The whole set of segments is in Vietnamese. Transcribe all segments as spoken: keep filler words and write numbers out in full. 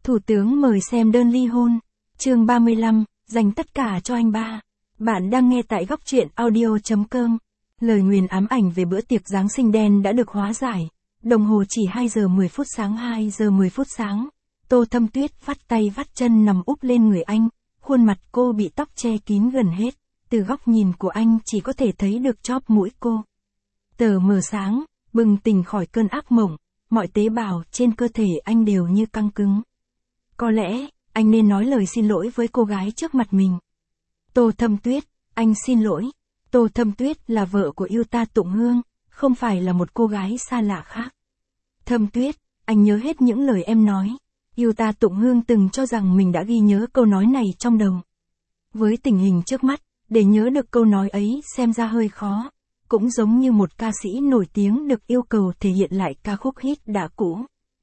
Thủ tướng mời xem đơn ly hôn. Chương ba mươi lăm, dành tất cả cho anh ba. Bạn đang nghe tại góc truyện audio.com. Lời nguyền ám ảnh về bữa tiệc Giáng sinh đen đã được hóa giải. Đồng hồ chỉ hai giờ mười phút sáng, hai giờ mười phút sáng. Tô Thâm Tuyết vắt tay vắt chân nằm úp lên người anh. Khuôn mặt cô bị tóc che kín gần hết. Từ góc nhìn của anh chỉ có thể thấy được chóp mũi cô. Tờ mờ sáng, bừng tỉnh khỏi cơn ác mộng. Mọi tế bào trên cơ thể anh đều như căng cứng. Có lẽ, anh nên nói lời xin lỗi với cô gái trước mặt mình. Tô Thâm Tuyết, anh xin lỗi. Tô Thâm Tuyết là vợ của Yuta Tụng Hương, không phải là một cô gái xa lạ khác. Thâm Tuyết, anh nhớ hết những lời em nói. Yuta Tụng Hương từng cho rằng mình đã ghi nhớ câu nói này trong đầu. Với tình hình trước mắt, để nhớ được câu nói ấy xem ra hơi khó. Cũng giống như một ca sĩ nổi tiếng được yêu cầu thể hiện lại ca khúc hit đã cũ.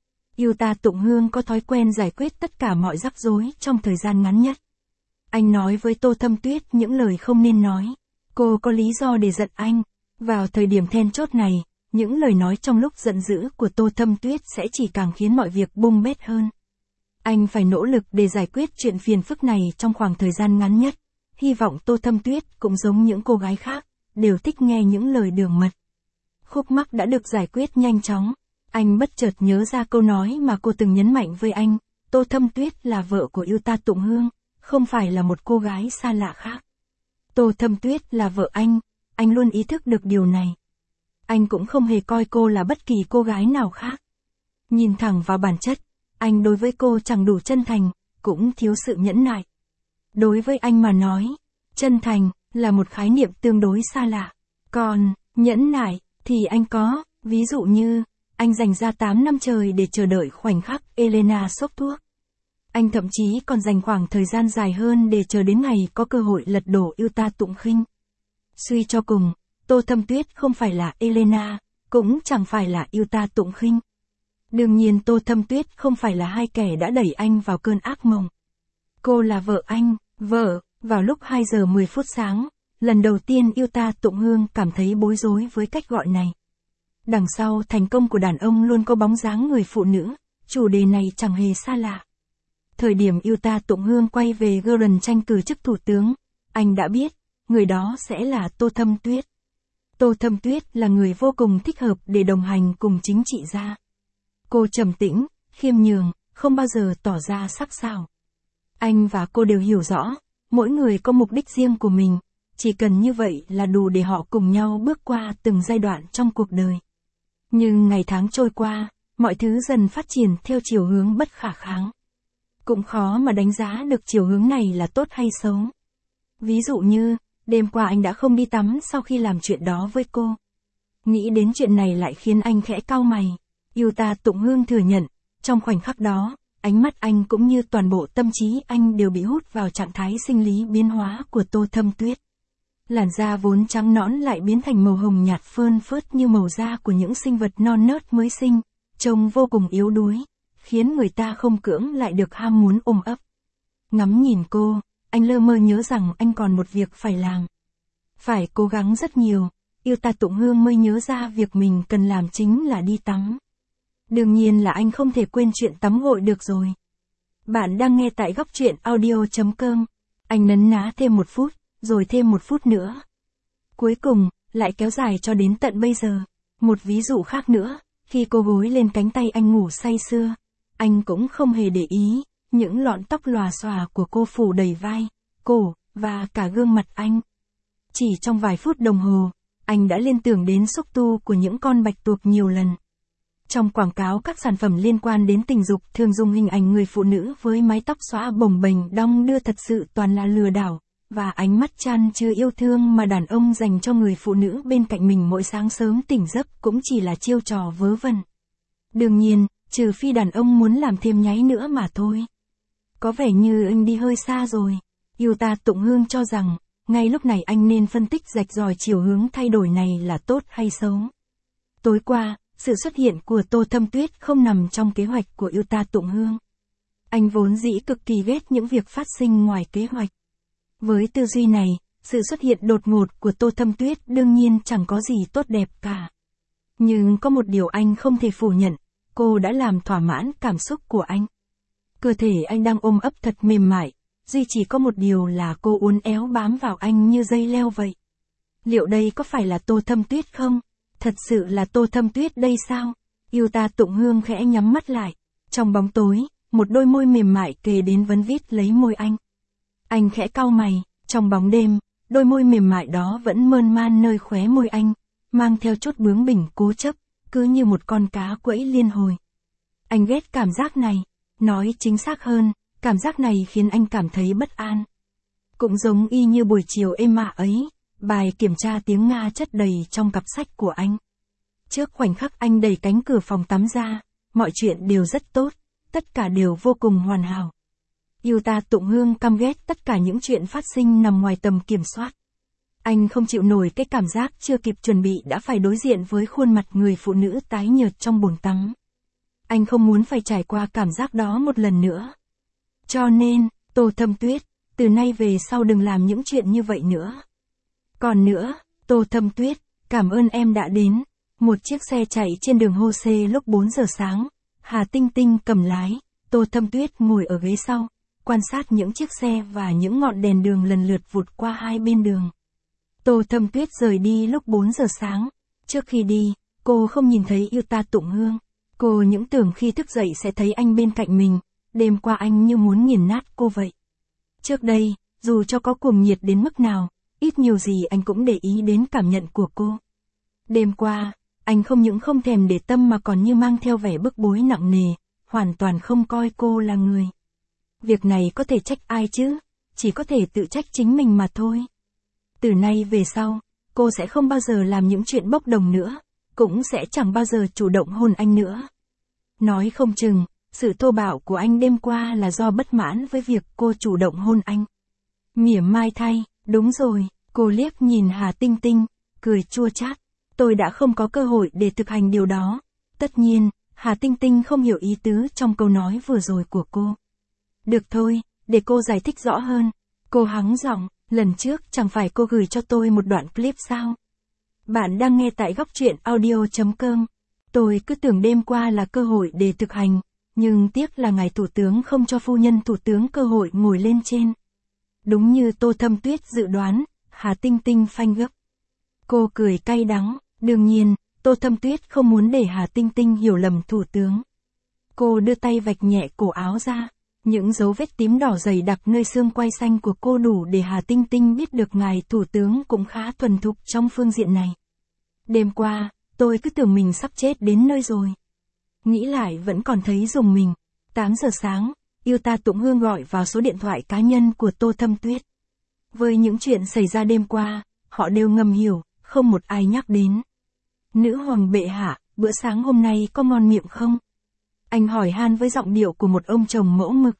Yuta Tụng Hương có thói quen giải quyết tất cả mọi rắc rối trong thời gian ngắn nhất. Anh nói với Tô Thâm Tuyết những lời không nên nói. Cô có lý do để giận anh. Vào thời điểm then chốt này, những lời nói trong lúc giận dữ của Tô Thâm Tuyết sẽ chỉ càng khiến mọi việc bung bét hơn. Anh phải nỗ lực để giải quyết chuyện phiền phức này trong khoảng thời gian ngắn nhất. Hy vọng Tô Thâm Tuyết cũng giống những cô gái khác, đều thích nghe những lời đường mật. Khúc mắc đã được giải quyết nhanh chóng. Anh bất chợt nhớ ra câu nói mà cô từng nhấn mạnh với anh. Tô Thâm Tuyết là vợ của Yuta Tụng Hương, không phải là một cô gái xa lạ khác. Tô Thâm Tuyết là vợ anh, anh luôn ý thức được điều này. Anh cũng không hề coi cô là bất kỳ cô gái nào khác. Nhìn thẳng vào bản chất, anh đối với cô chẳng đủ chân thành, cũng thiếu sự nhẫn nại. Đối với anh mà nói, chân thành là một khái niệm tương đối xa lạ. Còn, nhẫn nại, thì anh có, ví dụ như, anh dành ra tám năm trời để chờ đợi khoảnh khắc Elena xốc thuốc. Anh thậm chí còn dành khoảng thời gian dài hơn để chờ đến ngày có cơ hội lật đổ Yuta Tụng Khinh. Suy cho cùng, Tô Thâm Tuyết không phải là Elena, cũng chẳng phải là Yuta Tụng Khinh. Đương nhiên Tô Thâm Tuyết không phải là hai kẻ đã đẩy anh vào cơn ác mộng. Cô là vợ anh, vợ, vào lúc hai giờ mười phút sáng, lần đầu tiên Yuta Tụng Hương cảm thấy bối rối với cách gọi này. Đằng sau thành công của đàn ông luôn có bóng dáng người phụ nữ, chủ đề này chẳng hề xa lạ. Thời điểm Yuta Tụng Hương quay về Gordon tranh cử chức thủ tướng, anh đã biết, người đó sẽ là Tô Thâm Tuyết. Tô Thâm Tuyết là người vô cùng thích hợp để đồng hành cùng chính trị gia. Cô trầm tĩnh, khiêm nhường, không bao giờ tỏ ra sắc sảo. Anh và cô đều hiểu rõ, mỗi người có mục đích riêng của mình, chỉ cần như vậy là đủ để họ cùng nhau bước qua từng giai đoạn trong cuộc đời. Nhưng ngày tháng trôi qua, mọi thứ dần phát triển theo chiều hướng bất khả kháng. Cũng khó mà đánh giá được chiều hướng này là tốt hay xấu. Ví dụ như, đêm qua anh đã không đi tắm sau khi làm chuyện đó với cô. Nghĩ đến chuyện này lại khiến anh khẽ cau mày. Yuta Tụng Hương thừa nhận, trong khoảnh khắc đó, ánh mắt anh cũng như toàn bộ tâm trí anh đều bị hút vào trạng thái sinh lý biến hóa của Tô Thâm Tuyết. Làn da vốn trắng nõn lại biến thành màu hồng nhạt phơn phớt như màu da của những sinh vật non nớt mới sinh, trông vô cùng yếu đuối, khiến người ta không cưỡng lại được ham muốn ôm ấp. Ngắm nhìn cô, anh lơ mơ nhớ rằng anh còn một việc phải làm. Phải cố gắng rất nhiều, Yuta Tụng Hương mới nhớ ra việc mình cần làm chính là đi tắm. Đương nhiên là anh không thể quên chuyện tắm gội được rồi. Bạn đang nghe tại góc truyện audio.com. Anh nấn ná thêm một phút, rồi thêm một phút nữa. Cuối cùng, lại kéo dài cho đến tận bây giờ. Một ví dụ khác nữa, khi cô gối lên cánh tay anh ngủ say sưa, anh cũng không hề để ý, những lọn tóc lòa xòa của cô phủ đầy vai, cổ, và cả gương mặt anh. Chỉ trong vài phút đồng hồ, anh đã liên tưởng đến xúc tu của những con bạch tuộc nhiều lần. Trong quảng cáo các sản phẩm liên quan đến tình dục thường dùng hình ảnh người phụ nữ với mái tóc xõa bồng bềnh đong đưa thật sự toàn là lừa đảo, và ánh mắt chan chứa yêu thương mà đàn ông dành cho người phụ nữ bên cạnh mình mỗi sáng sớm tỉnh giấc cũng chỉ là chiêu trò vớ vẩn. Đương nhiên, trừ phi đàn ông muốn làm thêm nháy nữa mà thôi. Có vẻ như anh đi hơi xa rồi. Yuta Tụng Hương cho rằng, ngay lúc này anh nên phân tích rạch ròi chiều hướng thay đổi này là tốt hay xấu. Tối qua, sự xuất hiện của Tô Thâm Tuyết không nằm trong kế hoạch của Yuta Tụng Hương. Anh vốn dĩ cực kỳ ghét những việc phát sinh ngoài kế hoạch. Với tư duy này, sự xuất hiện đột ngột của Tô Thâm Tuyết đương nhiên chẳng có gì tốt đẹp cả. Nhưng có một điều anh không thể phủ nhận, cô đã làm thỏa mãn cảm xúc của anh. Cơ thể anh đang ôm ấp thật mềm mại, duy chỉ có một điều là cô uốn éo bám vào anh như dây leo vậy. Liệu đây có phải là Tô Thâm Tuyết không? Thật sự là Tô Thâm Tuyết đây sao? Yêu Ta Tụng Hương khẽ nhắm mắt lại. Trong bóng tối, một đôi môi mềm mại kề đến vấn vít lấy môi anh. Anh khẽ cau mày, trong bóng đêm, đôi môi mềm mại đó vẫn mơn man nơi khóe môi anh, mang theo chút bướng bỉnh cố chấp, cứ như một con cá quẫy liên hồi. Anh ghét cảm giác này, nói chính xác hơn, cảm giác này khiến anh cảm thấy bất an. Cũng giống y như buổi chiều êm ả ấy, bài kiểm tra tiếng Nga chất đầy trong cặp sách của anh. Trước khoảnh khắc anh đẩy cánh cửa phòng tắm ra, mọi chuyện đều rất tốt, tất cả đều vô cùng hoàn hảo. Yêu Ta Tụng Hương căm ghét tất cả những chuyện phát sinh nằm ngoài tầm kiểm soát. Anh không chịu nổi cái cảm giác chưa kịp chuẩn bị đã phải đối diện với khuôn mặt người phụ nữ tái nhợt trong bồn tắm. Anh không muốn phải trải qua cảm giác đó một lần nữa. Cho nên, Tô Thâm Tuyết, từ nay về sau đừng làm những chuyện như vậy nữa. Còn nữa, Tô Thâm Tuyết, cảm ơn em đã đến. Một chiếc xe chạy trên đường Hô-xê lúc bốn giờ sáng. Hà Tinh Tinh cầm lái, Tô Thâm Tuyết ngồi ở ghế sau, quan sát những chiếc xe và những ngọn đèn đường lần lượt vụt qua hai bên đường. Tô Thâm Tuyết rời đi lúc bốn giờ sáng. Trước khi đi, cô không nhìn thấy Yêu Ta Tụng Hương. Cô những tưởng khi thức dậy sẽ thấy anh bên cạnh mình, đêm qua anh như muốn nghiền nát cô vậy. Trước đây, dù cho có cuồng nhiệt đến mức nào, ít nhiều gì anh cũng để ý đến cảm nhận của cô. Đêm qua, anh không những không thèm để tâm mà còn như mang theo vẻ bức bối nặng nề, hoàn toàn không coi cô là người. Việc này có thể trách ai chứ, chỉ có thể tự trách chính mình mà thôi. Từ nay về sau, cô sẽ không bao giờ làm những chuyện bốc đồng nữa, cũng sẽ chẳng bao giờ chủ động hôn anh nữa. Nói không chừng, sự thô bạo của anh đêm qua là do bất mãn với việc cô chủ động hôn anh. Mỉa mai thay, đúng rồi, cô liếc nhìn Hà Tinh Tinh, cười chua chát. Tôi đã không có cơ hội để thực hành điều đó. Tất nhiên, Hà Tinh Tinh không hiểu ý tứ trong câu nói vừa rồi của cô. Được thôi, để cô giải thích rõ hơn. Cô hắng giọng, lần trước chẳng phải cô gửi cho tôi một đoạn clip sao? Bạn đang nghe tại góc truyện audio chấm com. Tôi cứ tưởng đêm qua là cơ hội để thực hành, nhưng tiếc là ngài thủ tướng không cho phu nhân thủ tướng cơ hội ngồi lên trên. Đúng như Tô Thâm Tuyết dự đoán, Hà Tinh Tinh phanh gấp. Cô cười cay đắng, đương nhiên, Tô Thâm Tuyết không muốn để Hà Tinh Tinh hiểu lầm thủ tướng. Cô đưa tay vạch nhẹ cổ áo ra, những dấu vết tím đỏ dày đặc nơi xương quai xanh của cô đủ để Hà Tinh Tinh biết được ngài thủ tướng cũng khá thuần thục trong phương diện này. Đêm qua, tôi cứ tưởng mình sắp chết đến nơi rồi. Nghĩ lại vẫn còn thấy rùng mình. tám giờ sáng, Yêu Ta Tụng Hương gọi vào số điện thoại cá nhân của Tô Thâm Tuyết. Với những chuyện xảy ra đêm qua, họ đều ngầm hiểu, không một ai nhắc đến. Nữ hoàng bệ hạ, bữa sáng hôm nay có ngon miệng không? Anh hỏi han với giọng điệu của một ông chồng mẫu mực.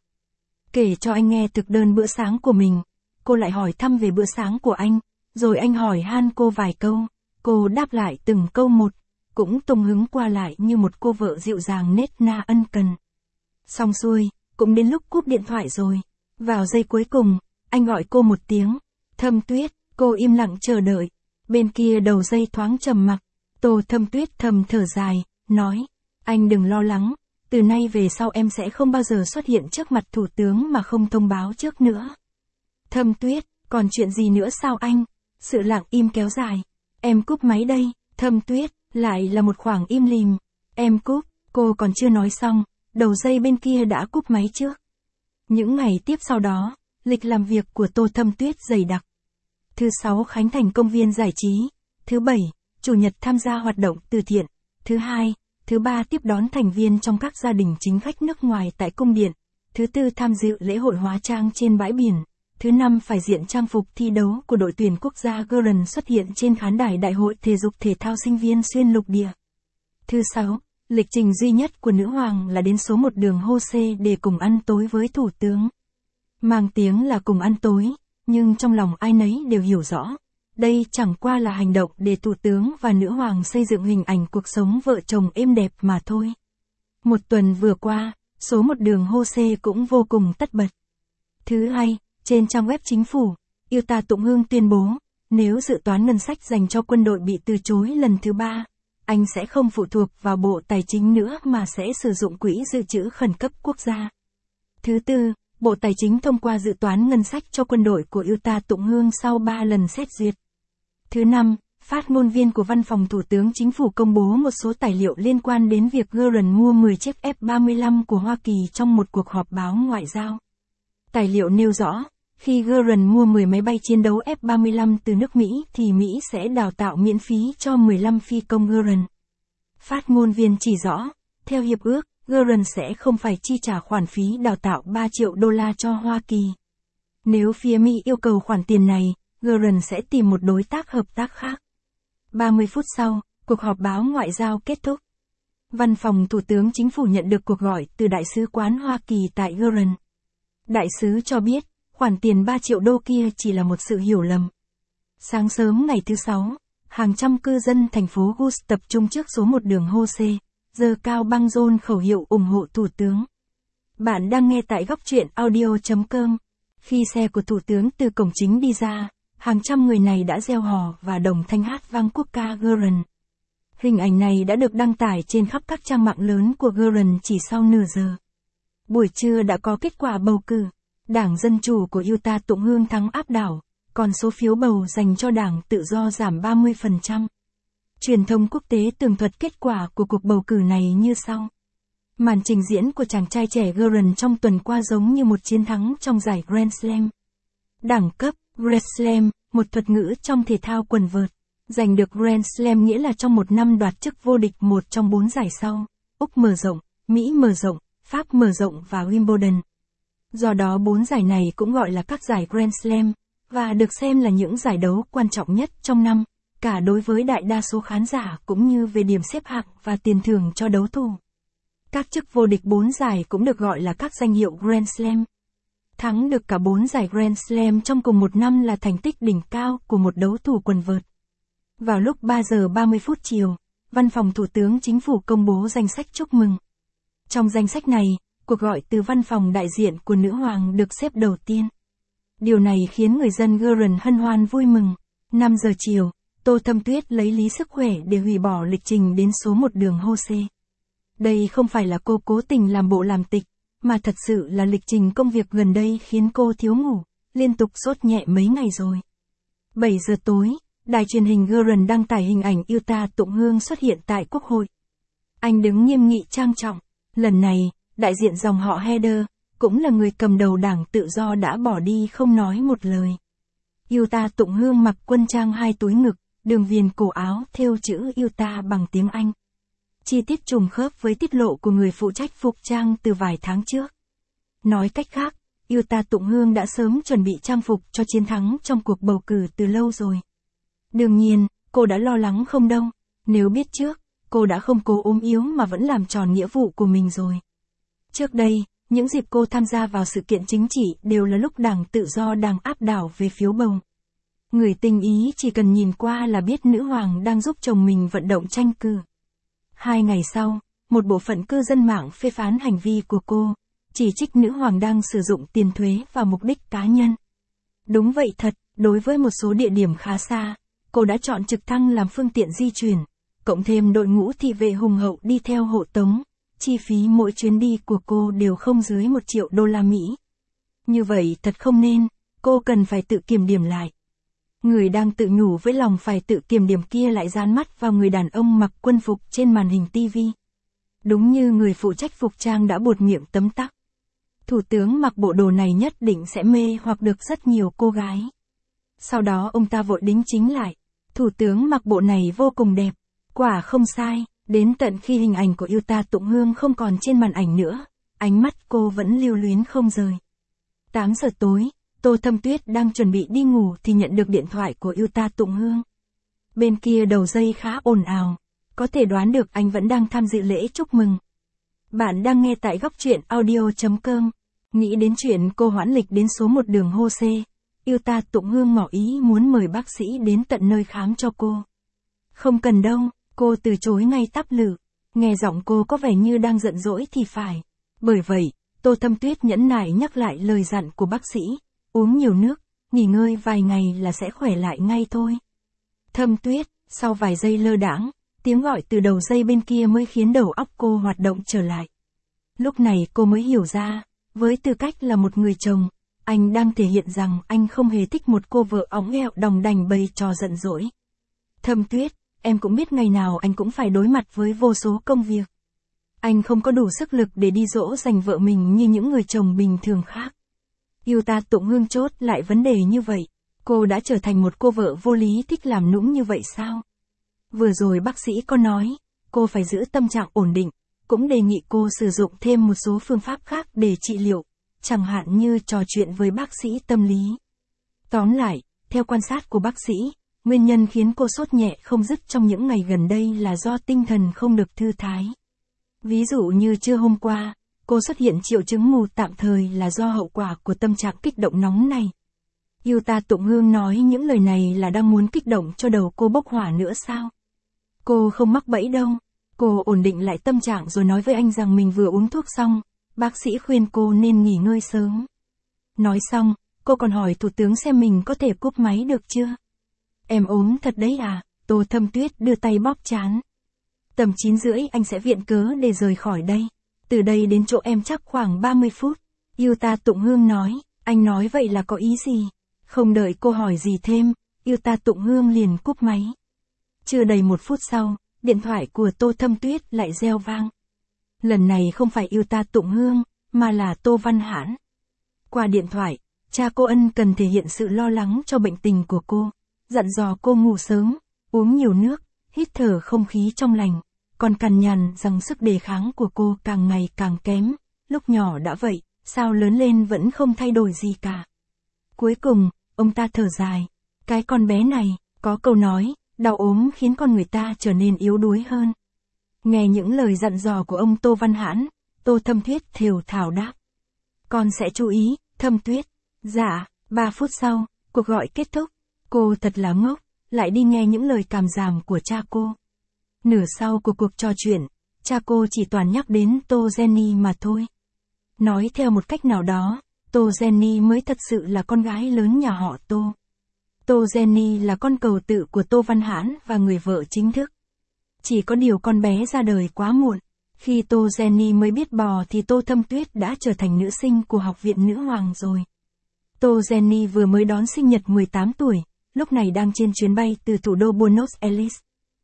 Kể cho anh nghe thực đơn bữa sáng của mình, cô lại hỏi thăm về bữa sáng của anh, rồi anh hỏi han cô vài câu, cô đáp lại từng câu một, cũng tung hứng qua lại như một cô vợ dịu dàng nết na ân cần. Xong xuôi, cũng đến lúc cúp điện thoại rồi. Vào giây cuối cùng, anh gọi cô một tiếng, Thâm Tuyết, cô im lặng chờ đợi. Bên kia đầu dây thoáng trầm mặc, Tô Thâm Tuyết thầm thở dài, nói, anh đừng lo lắng, từ nay về sau em sẽ không bao giờ xuất hiện trước mặt thủ tướng mà không thông báo trước nữa. Thâm Tuyết, còn chuyện gì nữa sao anh? Sự lặng im kéo dài. Em cúp máy đây. Thâm Tuyết, lại là một khoảng im lìm. Em cúp, cô còn chưa nói xong, đầu dây bên kia đã cúp máy trước. Những ngày tiếp sau đó, lịch làm việc của Tô Thâm Tuyết dày đặc. Thứ sáu khánh thành công viên giải trí. Thứ bảy, chủ nhật tham gia hoạt động từ thiện. Thứ hai, thứ ba tiếp đón thành viên trong các gia đình chính khách nước ngoài tại cung điện. Thứ tư tham dự lễ hội hóa trang trên bãi biển. Thứ năm phải diện trang phục thi đấu của đội tuyển quốc gia Guren xuất hiện trên khán đài Đại hội Thể dục Thể thao Sinh viên xuyên lục địa. Thứ sáu, lịch trình duy nhất của nữ hoàng là đến số một đường Hô-xê để cùng ăn tối với thủ tướng. Mang tiếng là cùng ăn tối, nhưng trong lòng ai nấy đều hiểu rõ. Đây chẳng qua là hành động để thủ tướng và nữ hoàng xây dựng hình ảnh cuộc sống vợ chồng êm đẹp mà thôi. Một tuần vừa qua, số một đường Hô-xê cũng vô cùng tất bật. Thứ hai, trên trang web chính phủ, Yêu Ta Tụng Hương tuyên bố, nếu dự toán ngân sách dành cho quân đội bị từ chối lần thứ ba, anh sẽ không phụ thuộc vào Bộ Tài chính nữa mà sẽ sử dụng quỹ dự trữ khẩn cấp quốc gia. Thứ tư, Bộ Tài chính thông qua dự toán ngân sách cho quân đội của Utah Tụng Hương sau ba lần xét duyệt. Thứ năm, phát ngôn viên của Văn phòng Thủ tướng Chính phủ công bố một số tài liệu liên quan đến việc Guerin mua mười chiếc F ba mươi lăm của Hoa Kỳ trong một cuộc họp báo ngoại giao. Tài liệu nêu rõ, khi Guerin mua mười máy bay chiến đấu F ba mươi lăm từ nước Mỹ thì Mỹ sẽ đào tạo miễn phí cho mười lăm phi công Guerin. Phát ngôn viên chỉ rõ, theo hiệp ước, Guerin sẽ không phải chi trả khoản phí đào tạo ba triệu đô la cho Hoa Kỳ. Nếu phía Mỹ yêu cầu khoản tiền này, Guerin sẽ tìm một đối tác hợp tác khác. ba mươi phút sau, cuộc họp báo ngoại giao kết thúc. Văn phòng Thủ tướng Chính phủ nhận được cuộc gọi từ Đại sứ quán Hoa Kỳ tại Guerin. Đại sứ cho biết, khoản tiền ba triệu đô kia chỉ là một sự hiểu lầm. Sáng sớm ngày thứ Sáu, hàng trăm cư dân thành phố Gus tập trung trước số một đường Jose, giơ cao băng rôn khẩu hiệu ủng hộ Thủ tướng. Bạn đang nghe tại góc truyện audio chấm com. Khi xe của Thủ tướng từ cổng chính đi ra, hàng trăm người này đã reo hò và đồng thanh hát vang quốc ca Guerin. Hình ảnh này đã được đăng tải trên khắp các trang mạng lớn của Guerin chỉ sau nửa giờ. Buổi trưa đã có kết quả bầu cử. Đảng Dân Chủ của Utah Tụng Hương thắng áp đảo, còn số phiếu bầu dành cho Đảng Tự do giảm ba mươi phần trăm. Truyền thông quốc tế tường thuật kết quả của cuộc bầu cử này như sau. Màn trình diễn của chàng trai trẻ Guerin trong tuần qua giống như một chiến thắng trong giải Grand Slam. Đẳng cấp, Grand Slam, một thuật ngữ trong thể thao quần vợt. Giành được Grand Slam nghĩa là trong một năm đoạt chức vô địch một trong bốn giải sau, Úc mở rộng, Mỹ mở rộng, Pháp mở rộng và Wimbledon. Do đó bốn giải này cũng gọi là các giải Grand Slam, và được xem là những giải đấu quan trọng nhất trong năm, cả đối với đại đa số khán giả cũng như về điểm xếp hạng và tiền thưởng cho đấu thủ. Các chức vô địch bốn giải cũng được gọi là các danh hiệu Grand Slam. Thắng được cả bốn giải Grand Slam trong cùng một năm là thành tích đỉnh cao của một đấu thủ quần vợt. Vào lúc ba giờ ba mươi phút chiều, Văn phòng Thủ tướng Chính phủ công bố danh sách chúc mừng. Trong danh sách này, cuộc gọi từ văn phòng đại diện của nữ hoàng được xếp đầu tiên. Điều này khiến người dân Guerin hân hoan vui mừng. năm giờ chiều, Tô Thâm Tuyết lấy lý sức khỏe để hủy bỏ lịch trình đến số một đường Jose. Đây không phải là cô cố tình làm bộ làm tịch, mà thật sự là lịch trình công việc gần đây khiến cô thiếu ngủ, liên tục sốt nhẹ mấy ngày rồi. bảy giờ tối, đài truyền hình Guerin đăng tải hình ảnh Utah Tụng Hương xuất hiện tại Quốc hội. Anh đứng nghiêm nghị trang trọng. Lần này, đại diện dòng họ Heather, cũng là người cầm đầu Đảng Tự do đã bỏ đi không nói một lời. Utah Tụng Hương mặc quân trang hai túi ngực, đường viền cổ áo thêu chữ Utah bằng tiếng Anh. Chi tiết trùng khớp với tiết lộ của người phụ trách phục trang từ vài tháng trước. Nói cách khác, Utah Tụng Hương đã sớm chuẩn bị trang phục cho chiến thắng trong cuộc bầu cử từ lâu rồi. Đương nhiên, cô đã lo lắng không đâu, nếu biết trước, cô đã không cố ốm yếu mà vẫn làm tròn nghĩa vụ của mình rồi. Trước đây, những dịp cô tham gia vào sự kiện chính trị đều là lúc Đảng Tự do đang áp đảo về phiếu bầu. Người tinh ý chỉ cần nhìn qua là biết nữ hoàng đang giúp chồng mình vận động tranh cử. Hai ngày sau, một bộ phận cư dân mạng phê phán hành vi của cô, chỉ trích nữ hoàng đang sử dụng tiền thuế vào mục đích cá nhân. Đúng vậy thật, đối với một số địa điểm khá xa, cô đã chọn trực thăng làm phương tiện di chuyển, cộng thêm đội ngũ thị vệ hùng hậu đi theo hộ tống, chi phí mỗi chuyến đi của cô đều không dưới một triệu đô la Mỹ. Như vậy thật không nên, cô cần phải tự kiểm điểm lại. Người đang tự nhủ với lòng phải tự kiểm điểm kia lại dán mắt vào người đàn ông mặc quân phục trên màn hình ti vi. Đúng như người phụ trách phục trang đã buột miệng tấm tắc. Thủ tướng mặc bộ đồ này nhất định sẽ mê hoặc được rất nhiều cô gái. Sau đó ông ta vội đính chính lại. Thủ tướng mặc bộ này vô cùng đẹp. Quả không sai, đến tận khi hình ảnh của Utah Tụng Hương không còn trên màn ảnh nữa, ánh mắt cô vẫn lưu luyến không rời. tám giờ tối, Tô Thâm Tuyết đang chuẩn bị đi ngủ thì nhận được điện thoại của Utah Tụng Hương. Bên kia đầu dây khá ồn ào, có thể đoán được anh vẫn đang tham dự lễ chúc mừng. Bạn đang nghe tại góc truyện audio chấm com. Nghĩ đến chuyện cô hoãn lịch đến số một đường Jose, Utah Tụng Hương ngỏ ý muốn mời bác sĩ đến tận nơi khám cho cô. Không cần đâu, cô từ chối ngay tắp lự. Nghe giọng cô có vẻ như đang giận dỗi thì phải. Bởi vậy, Tô Thâm Tuyết nhẫn nại nhắc lại lời dặn của bác sĩ. Uống nhiều nước, nghỉ ngơi vài ngày là sẽ khỏe lại ngay thôi. Thâm Tuyết, sau vài giây lơ đãng, tiếng gọi từ đầu dây bên kia mới khiến đầu óc cô hoạt động trở lại. Lúc này cô mới hiểu ra, Với tư cách là một người chồng, anh đang thể hiện rằng anh không hề thích một cô vợ óng eo đòng đành bày trò giận dỗi. Thâm Tuyết, em cũng biết ngày nào anh cũng phải đối mặt với vô số công việc. Anh không có đủ sức lực để đi dỗ dành vợ mình như những người chồng bình thường khác. Yêu ta Tụng Hương chốt lại vấn đề như vậy. Cô đã trở thành một cô vợ vô lý thích làm nũng như vậy sao? Vừa rồi bác sĩ có nói, cô phải giữ tâm trạng ổn định, cũng đề nghị cô sử dụng thêm một số phương pháp khác để trị liệu, chẳng hạn như trò chuyện với bác sĩ tâm lý. Tóm lại, theo quan sát của bác sĩ, nguyên nhân khiến cô sốt nhẹ không dứt trong những ngày gần đây là do tinh thần không được thư thái. Ví dụ như trưa hôm qua, cô xuất hiện triệu chứng mù tạm thời là do hậu quả của tâm trạng kích động nóng này. Yêu ta Tụng Hương nói những lời này là đang muốn kích động cho đầu cô bốc hỏa nữa sao? Cô không mắc bẫy đâu. Cô ổn định lại tâm trạng rồi nói với anh rằng mình vừa uống thuốc xong, bác sĩ khuyên cô nên nghỉ ngơi sớm. Nói xong, cô còn hỏi thủ tướng xem mình có thể cúp máy được chưa? Em ốm thật đấy à? Tô Thâm Tuyết đưa tay bóp trán. Tầm chín rưỡi anh sẽ viện cớ để rời khỏi đây. Từ đây đến chỗ em chắc khoảng ba mươi phút. Yêu ta Tụng Hương nói, anh nói vậy là có ý gì? Không đợi cô hỏi gì thêm, Yêu ta Tụng Hương liền cúp máy. Chưa đầy một phút sau, điện thoại của Tô Thâm Tuyết lại reo vang. Lần này không phải Yêu ta Tụng Hương, mà là Tô Văn Hãn. Qua điện thoại, cha cô ân cần thể hiện sự lo lắng cho bệnh tình của cô, dặn dò cô ngủ sớm, uống nhiều nước, hít thở không khí trong lành, còn cằn nhằn rằng sức đề kháng của cô càng ngày càng kém, lúc nhỏ đã vậy, sao lớn lên vẫn không thay đổi gì cả. Cuối cùng, ông ta thở dài, cái con bé này, có câu nói, đau ốm khiến con người ta trở nên yếu đuối hơn. Nghe những lời dặn dò của ông Tô Văn Hãn, Tô Thâm Tuyết thều thào đáp. Con sẽ chú ý, Thâm Tuyết. Dạ, ba phút sau, cuộc gọi kết thúc. Cô thật là ngốc, lại đi nghe những lời càm ràm của cha cô. Nửa sau của cuộc trò chuyện, cha cô chỉ toàn nhắc đến Tô Jenny mà thôi. Nói theo một cách nào đó, Tô Jenny mới thật sự là con gái lớn nhà họ Tô. Tô Jenny là con cầu tự của Tô Văn Hãn và người vợ chính thức. Chỉ có điều con bé ra đời quá muộn. Khi Tô Jenny mới biết bò thì Tô Thâm Tuyết đã trở thành nữ sinh của Học viện Nữ Hoàng rồi. Tô Jenny vừa mới đón sinh nhật mười tám tuổi, lúc này đang trên chuyến bay từ thủ đô Buenos Aires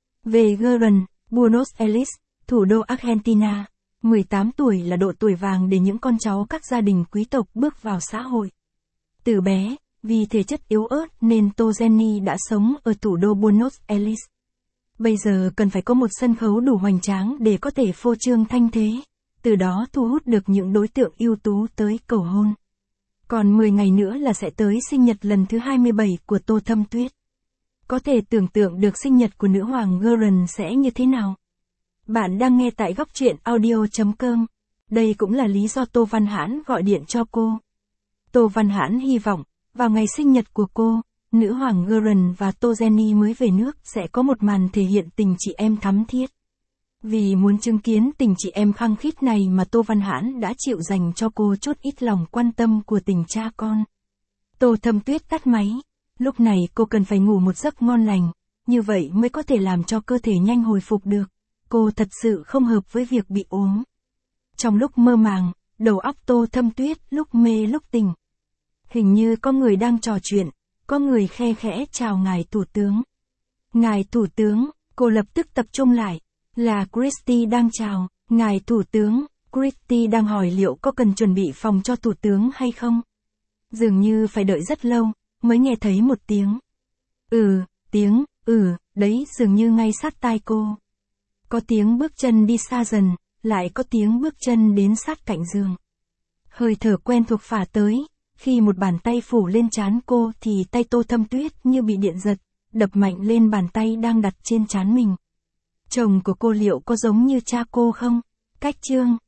về Guarani, Buenos Aires, thủ đô Argentina. mười tám tuổi là độ tuổi vàng để những con cháu các gia đình quý tộc bước vào xã hội. Từ bé, vì thể chất yếu ớt nên Tô Jenny đã sống ở thủ đô Buenos Aires. Bây giờ cần phải có một sân khấu đủ hoành tráng để có thể phô trương thanh thế, từ đó thu hút được những đối tượng ưu tú tới cầu hôn. Còn mười ngày nữa là sẽ tới sinh nhật lần thứ hai mươi bảy của Tô Thâm Tuyết. Có thể tưởng tượng được sinh nhật của nữ hoàng Guarani sẽ như thế nào. Bạn đang nghe tại góc truyện audio chấm com. Đây cũng là lý do Tô Văn Hãn gọi điện cho cô. Tô Văn Hãn hy vọng, vào ngày sinh nhật của cô, nữ hoàng Guarani và Tô Jenny mới về nước sẽ có một màn thể hiện tình chị em thắm thiết. Vì muốn chứng kiến tình chị em khăng khít này mà Tô Văn Hãn đã chịu dành cho cô chút ít lòng quan tâm của tình cha con. Tô Thâm Tuyết tắt máy. Lúc này cô cần phải ngủ một giấc ngon lành, như vậy mới có thể làm cho cơ thể nhanh hồi phục được. Cô thật sự không hợp với việc bị ốm. Trong lúc mơ màng, đầu óc Tô Thâm Tuyết lúc mê lúc tỉnh. Hình như có người đang trò chuyện, có người khe khẽ chào ngài thủ tướng. Ngài thủ tướng, cô lập tức tập trung lại. Là Christy đang chào, ngài thủ tướng. Christy đang hỏi liệu có cần chuẩn bị phòng cho thủ tướng hay không. Dường như phải đợi rất lâu, mới nghe thấy một tiếng. Ừ, tiếng, ừ, đấy dường như ngay sát tai cô. Có tiếng bước chân đi xa dần, lại có tiếng bước chân đến sát cạnh giường. Hơi thở quen thuộc phả tới, khi một bàn tay phủ lên trán cô thì tay Tô Thâm Tuyết như bị điện giật, đập mạnh lên bàn tay đang đặt trên trán mình. Chồng của cô liệu có giống như cha cô không? Cách chương